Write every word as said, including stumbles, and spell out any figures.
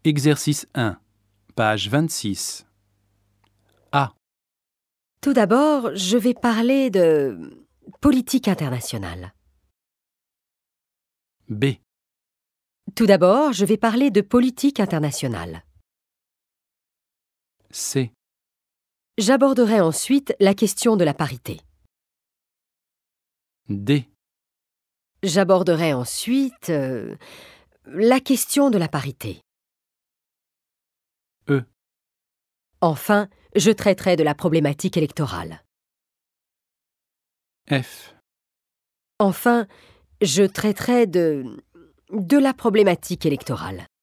Exercice un, page vingt-six. A. Tout d'abord, je vais parler de politique internationale. B. Tout d'abord, je vais parler de politique internationale. C. J'aborderai ensuite la question de la parité. D. J'aborderai ensuite euh, la question de la parité. E. Enfin, je traiterai de la problématique électorale. F. Enfin, je traiterai de... de la problématique électorale.